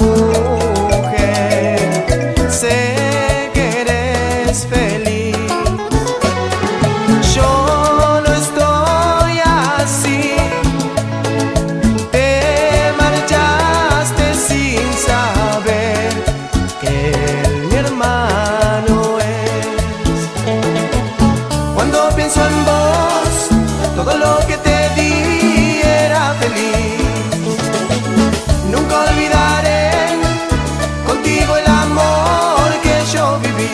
mujer, sé que eres feliz. Yo no estoy así. Te marchaste sin saber que él mi hermano es. Cuando pienso en vos, todo lo que te di era feliz. Nunca olvidaré contigo el amor que yo viví.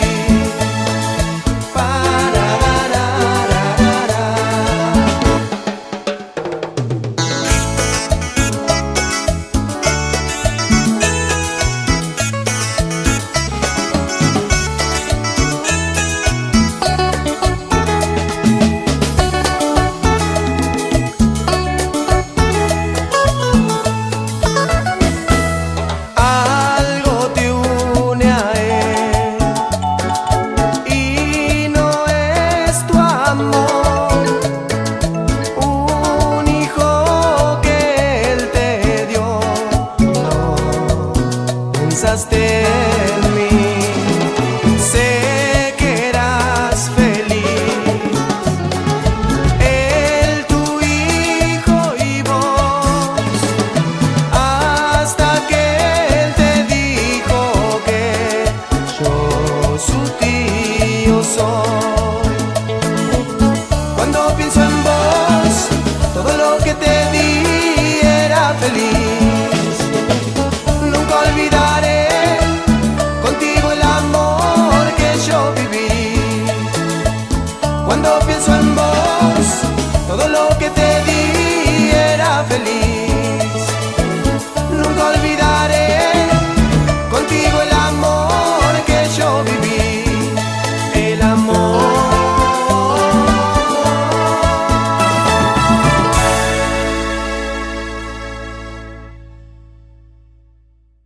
Un hijo que él te dio, no pensaste